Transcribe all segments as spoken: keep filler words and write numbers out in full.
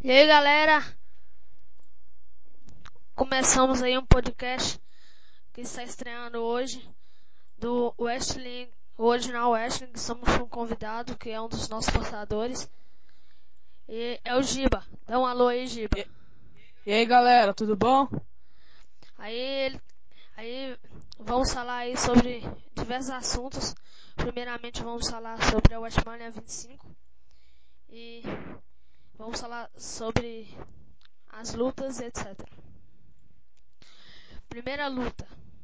E aí, galera, começamos aí um podcast que está estreando hoje do Wrestling, o Original Wrestling. Somos um convidado que é um dos nossos portadores e é o Giba. Dá um alô aí, Giba. E, e aí, galera, tudo bom? Aí, ele- aí vamos falar aí sobre diversos assuntos. Primeiramente vamos falar sobre a WrestleMania vinte e cinco e vamos falar sobre as lutas, etcétera. Primeira luta.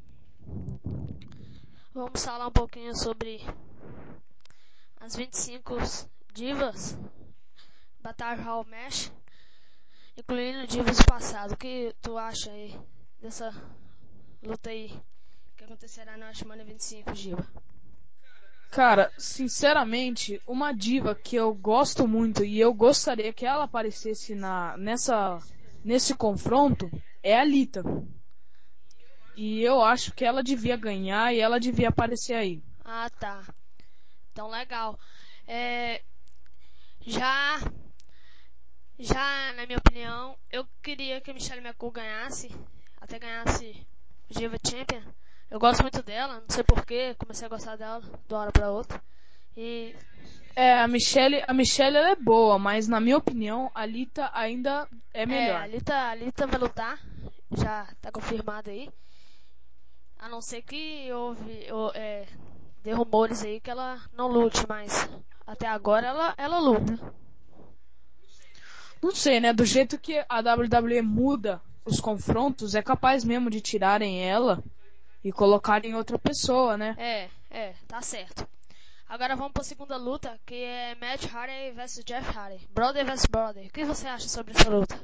Vamos falar um pouquinho sobre as vinte e cinco divas Battle Hall Match, incluindo divas do passado. O que tu acha aí dessa luta aí que acontecerá na semana vinte e cinco, Giba? Cara, sinceramente, uma diva que eu gosto muito e eu gostaria que ela aparecesse na, nessa, nesse confronto é a Lita. E eu acho que ela devia ganhar e ela devia aparecer aí. Ah, tá. Então, legal. É, já, já, na minha opinião, eu queria que a Michelle McCool ganhasse, até ganhasse Diva Champion. Eu gosto muito dela, não sei porquê, comecei a gostar dela de uma hora pra outra. E É, a Michelle, a Michelle ela é boa, mas na minha opinião, a Lita ainda é é, a melhor. Lita, a Lita vai lutar, já tá confirmado aí. A não ser que houve, ou, é, dê rumores aí que ela não lute, mas até agora ela, ela luta. Uhum. Não sei, né? Do jeito que a W W E muda os confrontos, é capaz mesmo de tirarem ela e colocarem outra pessoa, né? É, é, tá certo. Agora vamos pra segunda luta, que é Matt Hardy versus Jeff Hardy. Brother versus Brother. O que você acha sobre essa luta?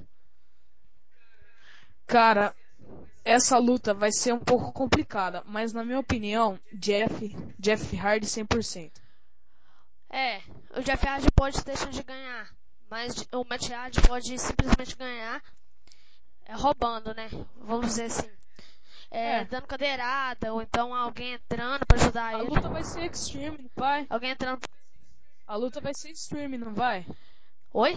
Cara, essa luta vai ser um pouco complicada, mas na minha opinião, Jeff, Jeff Hardy cem por cento. É, o Jeff Hardy pode ter chance de ganhar, mas o Matt Hardy pode simplesmente ganhar é, roubando, né? Vamos dizer assim. É, É, dando cadeirada, ou então alguém entrando pra ajudar a ele. luta vai ser extreme, não vai? Alguém entrando. A luta vai ser extreme, não vai? Oi?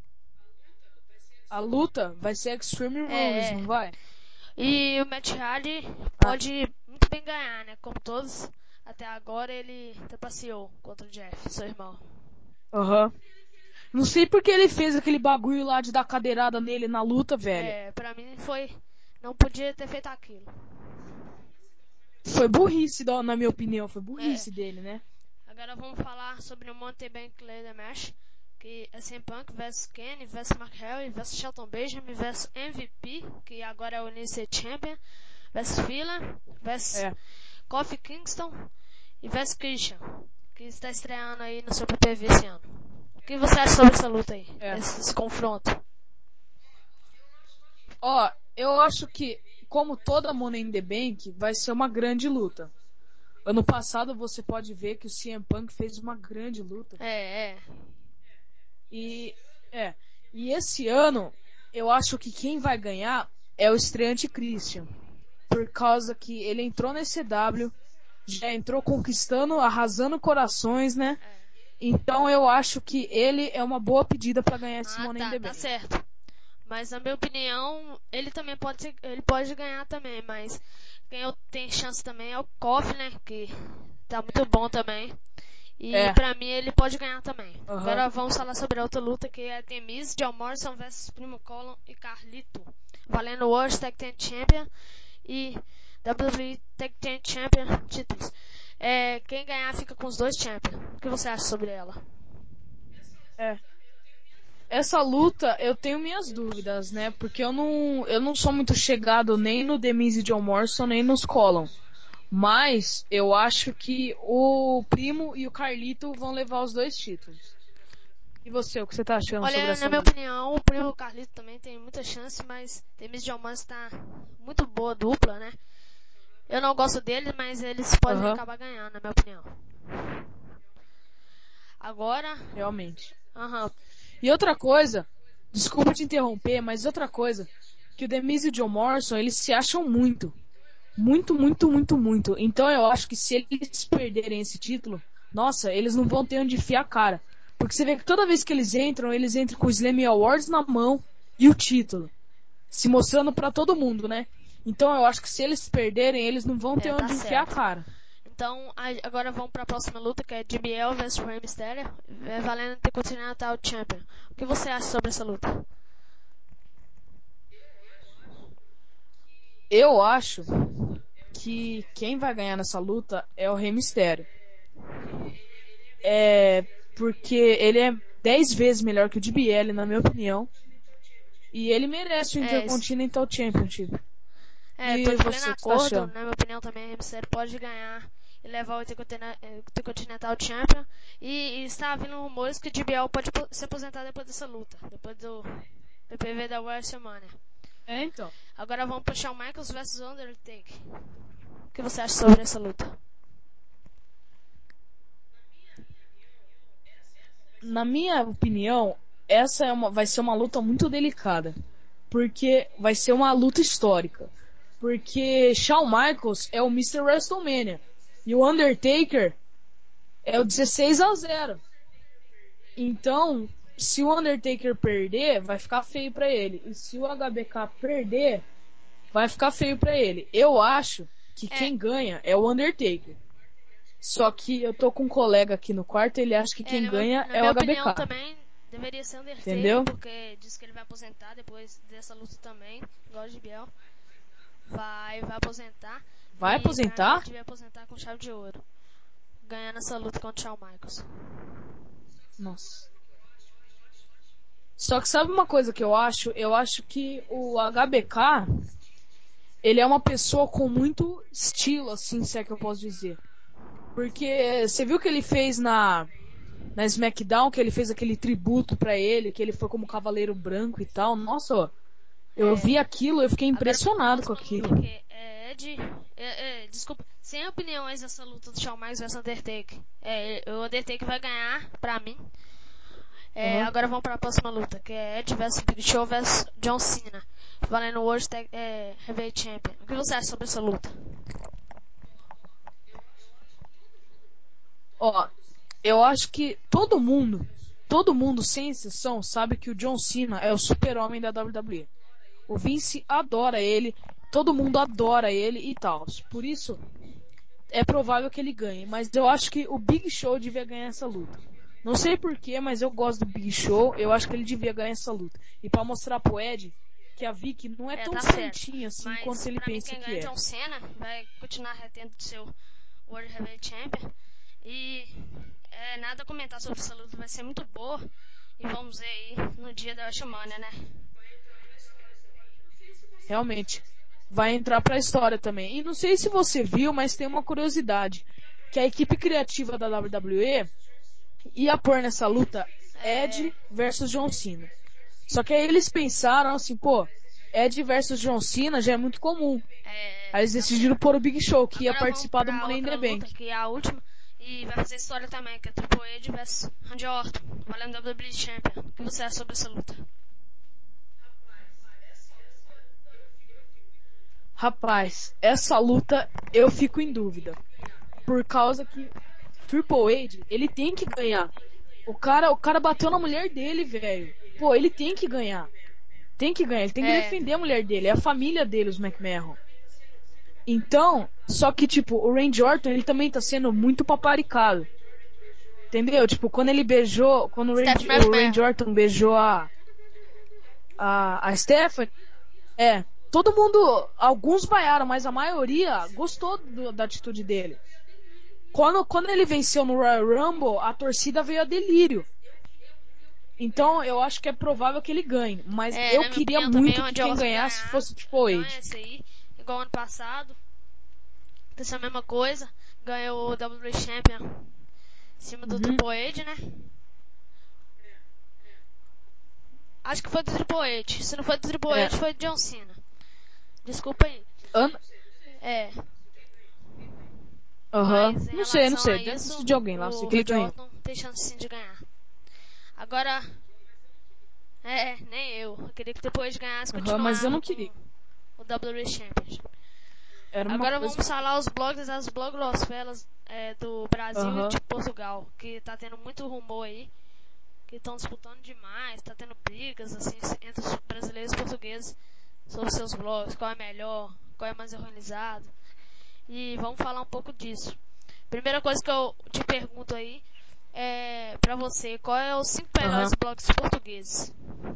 A luta vai ser Extreme Rules, É, não é. vai? E o Matt Hardy Ah, pode muito bem ganhar, né? Como todos, até agora ele trapaceou contra o Jeff, seu irmão. aham. Não sei porque ele fez aquele bagulho lá de dar cadeirada nele na luta, velho. É, pra mim foi. Não podia ter feito aquilo. Foi burrice, da- na minha opinião, foi É. burrice dele, né? Agora vamos falar sobre o Money Bank Leather Match. Que é C M Punk versus Kenny versus Mark Henry versus Shelton Benjamin versus M V P, que agora é o United Champion, versus Fila versus É, Kofi Kingston e versus Christian, que está estreando aí no seu P P V esse ano. O que você acha sobre essa luta aí? é. Esse, esse confronto? Ó, eu acho que, como toda Money in the Bank, vai ser uma grande luta. Ano passado você pode ver que o C M Punk fez uma grande luta. É, é. E é, e esse ano eu acho que quem vai ganhar é o estreante Christian, por causa que ele entrou nesse C W, já entrou conquistando, arrasando corações, né? É. Então eu acho que ele é uma boa pedida para ganhar esse Ah, Money in tá, the tá Bank. certo. Mas na minha opinião, ele também pode ser, ele pode ganhar também, mas quem eu tenho chance também é o Koff, né? Que tá muito bom também. E É, pra mim ele pode ganhar também. aham. Agora vamos falar sobre a outra luta que é Temis, John Morrison versus Primo Colon e Carlito. Valendo o World Tag Team Champion e W W E Tag Team Champion títulos. É, quem ganhar fica com os dois Champions. O que você acha sobre ela? É. Essa luta eu tenho minhas dúvidas, né? Porque eu não, eu não sou muito chegado nem no The Miz e John Morrison, nem nos Colon. Mas eu acho que o Primo e o Carlito vão levar os dois títulos. E você, o que você tá achando sobre Olha, na essa minha luta? opinião, o Primo Carlito também tem muita chance, mas Temis de Almas está muito boa dupla, né? Eu não gosto dele, mas eles podem Aham, acabar ganhando, na minha opinião. Agora, realmente. aham, E outra coisa, desculpa te interromper, mas outra coisa, que o The Miz e o John Morrison, eles se acham muito. Muito, muito, muito, muito. Então eu acho que se eles perderem esse título, nossa, eles não vão ter onde enfiar a cara. Porque você vê que toda vez que eles entram, eles entram com o Slam Awards na mão e o título. Se mostrando pra todo mundo, né? Então eu acho que se eles perderem, eles não vão ter É, tá onde enfiar a certo. cara. Então, a- agora vamos pra próxima luta, que é J B L versus Rey Mysterio, é, valendo Intercontinental Champion. O que você acha sobre essa luta? Eu acho que quem vai ganhar nessa luta é o Rey Mysterio. É porque ele é dez vezes melhor que o D B L, na minha opinião. E ele merece o É, isso. Intercontinental Championship. É, tô E de pleno você, o que você tá acordo, achando? na minha opinião também, Rey Mysterio pode ganhar e levar o Intercontina- eh, Intercontinental Champion. E, e está havendo rumores que o J B L pode po- se aposentar depois dessa luta, depois do P P V da WrestleMania. É, então. Agora vamos pro Shawn Michaels versus Undertaker. O que você acha sobre essa luta? Na minha opinião, essa é uma, vai ser uma luta muito delicada. Porque vai ser uma luta histórica. Porque Shawn Michaels é o mister WrestleMania. E o Undertaker é o dezesseis a zero. Então, se o Undertaker perder, vai ficar feio pra ele. E se o H B K perder, vai ficar feio pra ele. Eu acho que É, quem ganha é o Undertaker. Só que eu tô com um colega aqui no quarto, ele acha que é quem na, minha, ganha na é o minha opinião H B K. também deveria ser Undertaker, Entendeu? porque diz que ele vai aposentar depois dessa luta também, igual o J B L. Vai, vai aposentar. Vai E pra mim ele aposentar? devia aposentar com chave de ouro. Ganhando essa luta contra o Shawn Michaels. Nossa. Só que sabe uma coisa que eu acho? Eu acho que o H B K, ele é uma pessoa com muito estilo, assim, se é que eu posso dizer. Porque você viu que ele fez na, na SmackDown, que ele fez aquele tributo pra ele, que ele foi como Cavaleiro Branco e tal. Nossa, ó, eu É, vi aquilo, eu fiquei agora pra impressionado com próxima aquilo. luta que é Ed. É, é, desculpa, sem opiniões essa luta do Shawn Michaels versus Undertaker. É, o Undertaker vai ganhar, pra mim. É, Aham. agora vamos para a próxima luta, que é Ed versus Big Show versus John Cena, valendo o World Tag, é, Heavyweight Champion. O que você acha sobre essa luta? Ó, eu acho que todo mundo, todo mundo, sem exceção, sabe que o John Cena é o super-homem da W W E. O Vince adora ele, todo mundo adora ele e tal. Por isso, é provável que ele ganhe. Mas eu acho que o Big Show devia ganhar essa luta. Não sei porquê, mas eu gosto do Big Show. Eu acho que ele devia ganhar essa luta. E pra mostrar pro Ed que a Vicky não é É, tão tá certo. santinha assim quanto Mas ele pra mim pensa quem que ganha é é. John Cena, vai continuar retendo seu World Heavyweight Champion. E é, nada a comentar sobre essa luta, vai ser muito boa. E vamos ver aí no dia da WrestleMania, né? Realmente. Vai entrar pra história também. E não sei se você viu, mas tem uma curiosidade. Que a equipe criativa da W W E ia pôr nessa luta É, Ed versus John Cena. Só que aí eles pensaram assim, pô, Ed versus John Cena já é muito comum. Aí é, eles tá decidiram certo. pôr o Big Show, que ia Agora vamos participar do pra Money in outra the luta, Bank. que é a última. E vai fazer história também, que é Triple H versus Randy Orton, valendo W W E Champion. O que você acha sobre essa luta? Rapaz, essa luta eu fico em dúvida. Por causa que Triple H, ele tem que ganhar. O cara, o cara bateu na mulher dele, velho. Pô, ele tem que ganhar. Tem que ganhar, ele tem que É, defender a mulher dele, é a família dele, os McMahon. Então, só que, tipo, o Randy Orton, ele também tá sendo muito paparicado. Entendeu? Tipo, quando ele beijou, quando o Steph Randy, o Randy McMahon. Orton beijou a, a, a Stephanie, é, todo mundo, alguns vaiaram, mas a maioria gostou do- da atitude dele. Quando, quando ele venceu no Royal Rumble, a torcida veio a delírio. Então, eu acho que é provável que ele ganhe. Mas É, eu na minha queria opinião também o muito que Randy quem Orton vai ganhasse ganhar. fosse o Triple Ganha H. esse aí, igual ano passado. Aconteceu a mesma coisa. Ganhou o W W E Champion em cima do Uhum. Triple H, né? Acho que foi do Triple H. Se não foi do Triple É. H, foi do John Cena. Desculpa aí. An- É, Aham. mas em Não sei, não relação sei. a Deve ter isso, sido de alguém lá. Eu sei o que ele Randy ganhou. Orton tem chance sim de ganhar. Agora, é, nem eu. Eu queria que o Triple H ganhasse e Aham, mas eu continuava não com queria. o W W E Championship. Era uma Agora coisa vamos que eu falar queria. os blogs, as bloglosferas é, do Brasil e Aham. de Portugal, que tá tendo muito rumor aí que estão disputando demais, tá tendo brigas assim entre os brasileiros e portugueses sobre seus blogs, qual é melhor, qual é mais organizado. E vamos falar um pouco disso. Primeira coisa que eu te pergunto aí é pra você, qual é os cinco melhores Aham. blogs portugueses?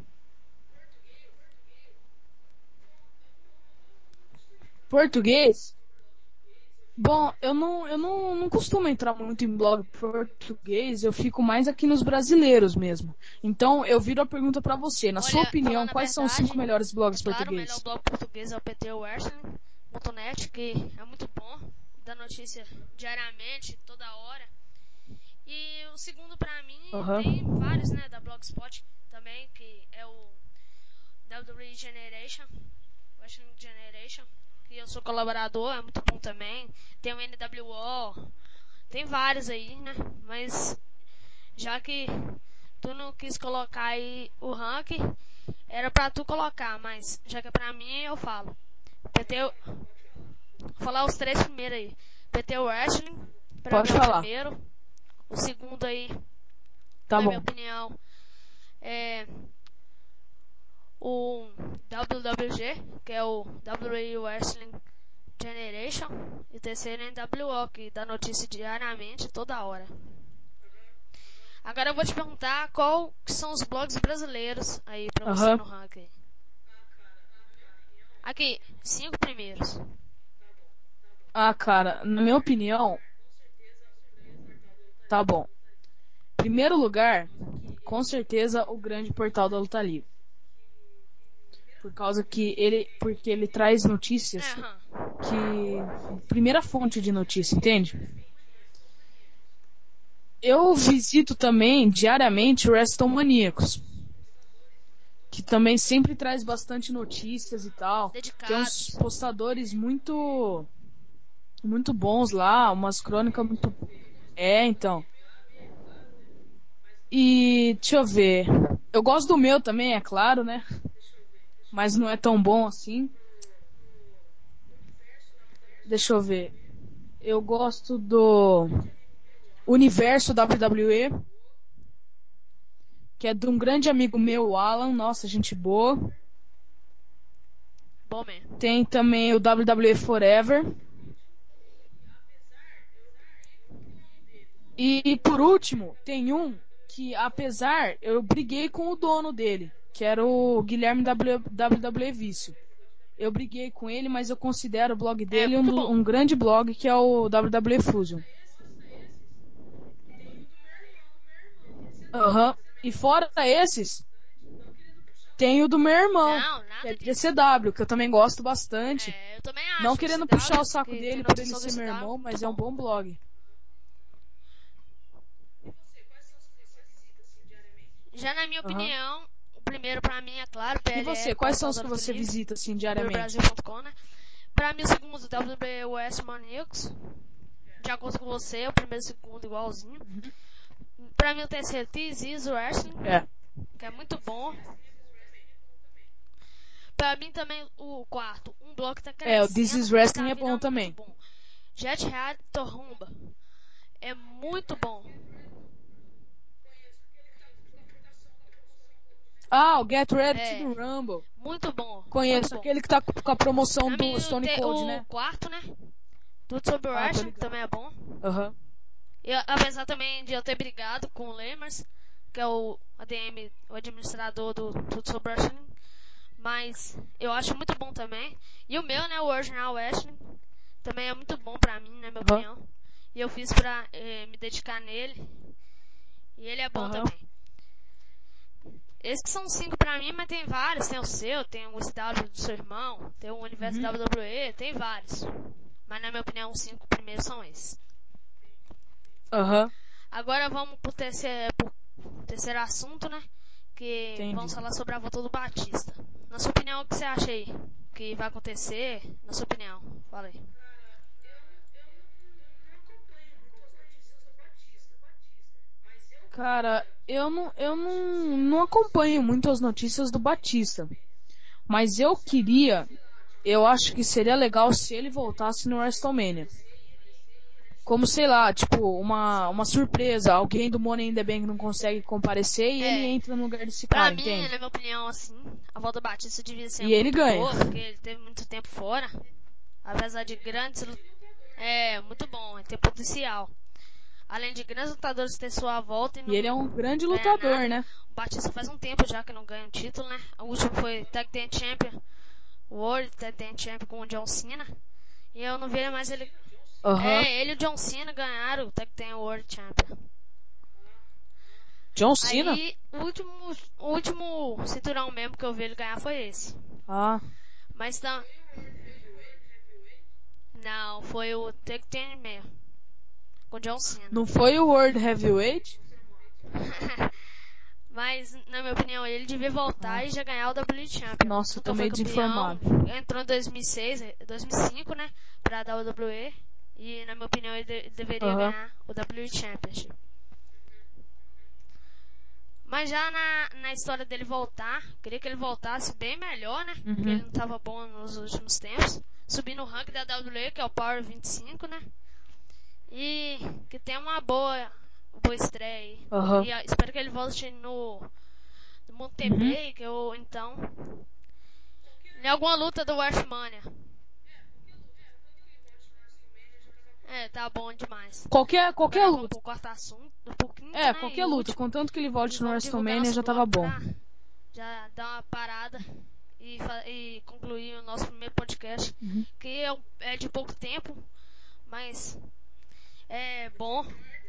Português? Bom, eu não, eu não, não costumo entrar muito em blog português, eu fico mais aqui nos brasileiros mesmo. Então, eu viro a pergunta pra você. Na sua Olha, opinião, falando a quais são os cinco verdade, melhores é blogs claro, o melhor portugueses? blog português é o P T Wrestling ponto net, que é muito bom, dá notícia diariamente, toda hora. E o segundo pra mim Aham. tem vários, né, da Blogspot também, que é o W W E Generation, Wrestling Generation, que eu sou colaborador, é muito bom também. Tem o N W O, tem vários aí, né, mas já que tu não quis colocar aí o ranking, era pra tu colocar, mas já que é pra mim, eu falo. P T, vou falar os três primeiros aí. P T Wrestling, pra mim Pode é o falar. primeiro. O segundo aí, Tá na minha bom. opinião, é o W W G, que é o W W E Wrestling Generation. E o terceiro é N W O, que dá notícia diariamente, toda hora. Agora eu vou te perguntar qual que são os blogs brasileiros aí pra você Aham. no ranking. Aqui, cinco primeiros. Ah, cara, na minha opinião, tá bom. Primeiro lugar, com certeza, o grande portal da Luta Livre. Por causa que ele, porque ele traz É, notícias aham. que, primeira fonte de notícia, entende? Eu visito também diariamente o WrestleManiacos, que também sempre traz bastante notícias e tal. Tem uns Dedicados. postadores muito, muito bons lá, umas crônicas muito. É, então. E deixa eu ver. Eu gosto do meu também, é claro, né? Mas não é tão bom assim. Deixa eu ver. Eu gosto do Universo W W E, que é de um grande amigo meu, o Alan. Nossa, gente boa. Bom mesmo. Tem também o W W E Forever. E por último, tem um que, apesar, eu briguei com o dono dele, que era o Guilherme W W E Vício. Eu briguei com ele, mas eu considero o blog É, dele um, muito do- bom. um grande blog, que é o W W E Fusion. Aham. E fora esses, tem o do meu irmão, Não, que é nada de disso. C W, que eu também gosto bastante. É, eu também Não acho o querendo puxar o C W, saco que tem dele por ele notícia sobre ser o meu C W, irmão, muito mas é um bom. bom blog. Já na minha Aham. opinião, o primeiro pra mim é claro, E você, P L L, quais são Portal os da que Luta você Livre, visita assim brasil diariamente? ponto com, né? Pra mim o segundo, W W E West Maniacs. De acordo com você, o primeiro e o segundo igualzinho. Uhum. Pra mim o terceiro, This is Wrestling, É. que é muito bom. Pra mim também o quarto, um bloco tá É, o This crescendo is e Wrestling tá é bom virando muito também. bom. Jet Reality Torrumba. É muito bom. Ah, o Get Ready to É, the Rumble. muito bom, muito Conheço bom. aquele que tá com a promoção Pra do mim o, Stone te, Cold, o né? quarto, né? Tudo sobre Ah, tô wrestling também ligado. é bom. Aham. E apesar também de eu ter brigado com o Lemers, que é o A D M, o administrador do Tudo sobre Wrestling, mas eu acho muito bom também. E o meu, né, o Original Wrestling, também é muito bom pra mim, na minha Aham. opinião. E eu fiz pra eh, me dedicar nele. E ele é bom Aham. também. Esses que são cinco pra mim, mas tem vários. Tem o seu, tem o S W do seu irmão, tem o Universo Uhum. W W E, tem vários. Mas na minha opinião, os cinco primeiros são esses. Aham. Agora vamos pro terceiro, pro terceiro assunto, né? Que vamos Entendi. falar sobre a volta do Batista. Na sua opinião, o que você acha aí? Que vai acontecer? Na sua opinião, fala aí. Cara, eu não, eu não, não acompanho muito as notícias do Batista. Mas eu queria, eu acho que seria legal se ele voltasse no WrestleMania. como, sei lá, tipo, uma, uma surpresa. Alguém do Money in the Bank não consegue comparecer e ele É, entra no lugar desse pra cara, mim, na entende? minha opinião, assim, a volta do Batista devia ser E ele muito ganha. boa, porque ele teve muito tempo fora. Apesar de grandes. É, muito bom, tem potencial. Além de grandes lutadores ter sua volta e E não ele é um grande ganhar lutador, nada. né? O Batista faz um tempo já que não ganha um título, né? O último foi Tag Team Champion, World Tag Team Champion com o John Cena. E eu não vejo mais ele. Aham. Uhum. É, ele e o John Cena ganharam o Tag Team World Champion. John Cena? Aí, o último, o último cinturão mesmo que eu vi ele ganhar foi esse. Ah. Mas tá. Não, foi o Tag Team mesmo. Com o John Cena. Não foi o World Heavyweight? Mas, na minha opinião, ele devia voltar Ah. e já ganhar o W Champion. Nossa, eu tô Nunca foi meio campeão, desinformado. entrou em dois mil e seis, dois mil e cinco, né, pra W W E. E, na minha opinião, ele de- deveria Aham. ganhar o W Championship. Mas já na, na história dele voltar, queria que ele voltasse bem melhor, né? Porque ele Uhum. não tava bom nos últimos tempos. Subir no ranking da W W E, que é o Power vinte e cinco, né? E que tenha uma boa, boa estreia aí. Aham. E ah, espero que ele volte no, no Uhum. Montevideo, ou então em alguma luta do WrestleMania. É, tá bom demais. Qualquer, qualquer Agora vamos luta. pro quarto assunto, pro quinto, É, né? E qualquer o luta. último. Contanto que ele E volte no vamos divulgar WrestleMania nosso já tava blog bom. pra já dar uma parada e, e concluir o nosso primeiro podcast. Uhum. Que é, é de pouco tempo, mas é bom.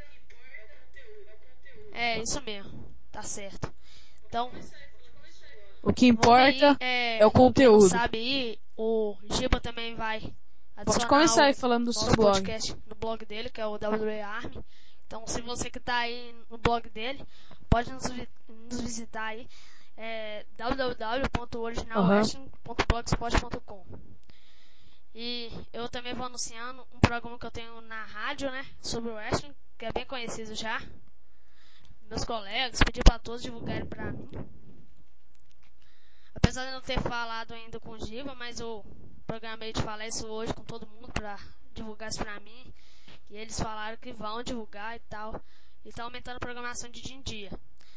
É isso mesmo, tá certo. Então, O que vamos aí, importa é, é o quem não conteúdo. sabe aí, o Giba também vai Pode adicionar começar aí o falando do seu nosso blog. podcast no blog dele, que é o W W E Army. Então, se você que tá aí no blog dele, pode nos, vi- nos visitar aí, é w w w ponto original Aham. wrestling ponto blogspot ponto com. E eu também vou anunciando um programa que eu tenho na rádio, né, sobre o wrestling, que é bem conhecido já. Meus colegas, pedi para todos divulgarem para mim. Apesar de eu não ter falado ainda com o Giva, mas eu programei de falar isso hoje com todo mundo pra divulgar isso pra mim. E eles falaram que vão divulgar e tal. E tá aumentando a programação de dia em dia.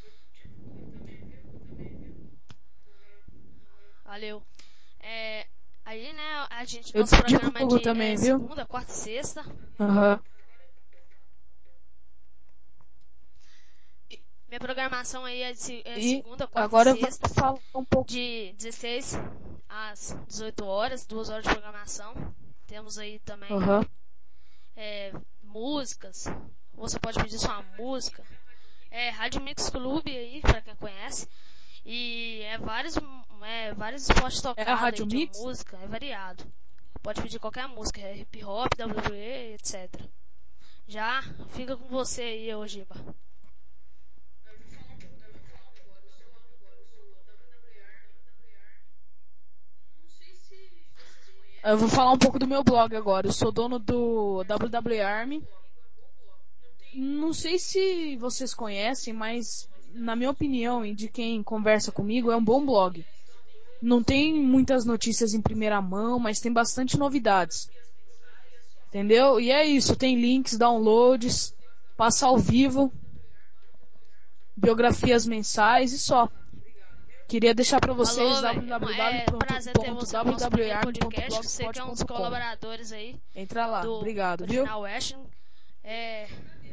Valeu. É, aí, né, a gente, Eu nosso programa é divulgo de é, também, viu? segunda, quarta e sexta. Aham. Minha programação aí é de se- é E segunda, quarta e agora eu vou sexta. falar um pouco. De dezesseis às dezoito horas, duas horas de programação. Temos aí também Aham. é, músicas. Você pode pedir sua música. É Rádio Mix Club aí, pra quem conhece. E é vários, é, vários esportes É a tocados aí Rádio de Mix? música, é variado. Pode pedir qualquer música, é hip hop, W W E, etcétera. Já fica com você aí, Ojiba. Eu vou falar um pouco do meu blog agora. Eu sou dono do W W Army. Não sei se vocês conhecem, mas na minha opinião e de quem conversa comigo, é um bom blog. Não tem muitas notícias em primeira mão, mas tem bastante novidades. Entendeu? E é isso, tem links, downloads, passa ao vivo, biografias mensais e só. Queria deixar para vocês Falou, velho. É um prazer ter você no nosso primeiro podcast. Você que é um dos w w w ponto w w w army ponto blogspot ponto com. colaboradores aí Entra lá, do obrigado, viu? Original Wrestling. É,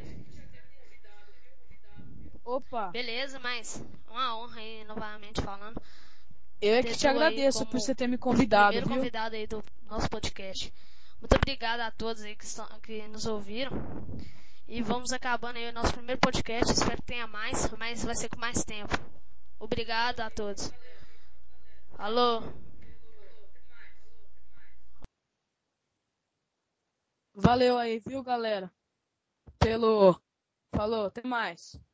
Opa, beleza, mas uma honra aí, novamente falando, eu é ter que te tu aí agradeço por como você ter me convidado, primeiro viu? convidado aí do nosso podcast. Muito obrigado a todos aí que, estão, que nos ouviram. E vamos acabando aí o nosso primeiro podcast. Espero que tenha mais, mas vai ser com mais tempo. Obrigado a todos. Alô? Valeu aí, viu, galera? Pelo. Falou, até mais.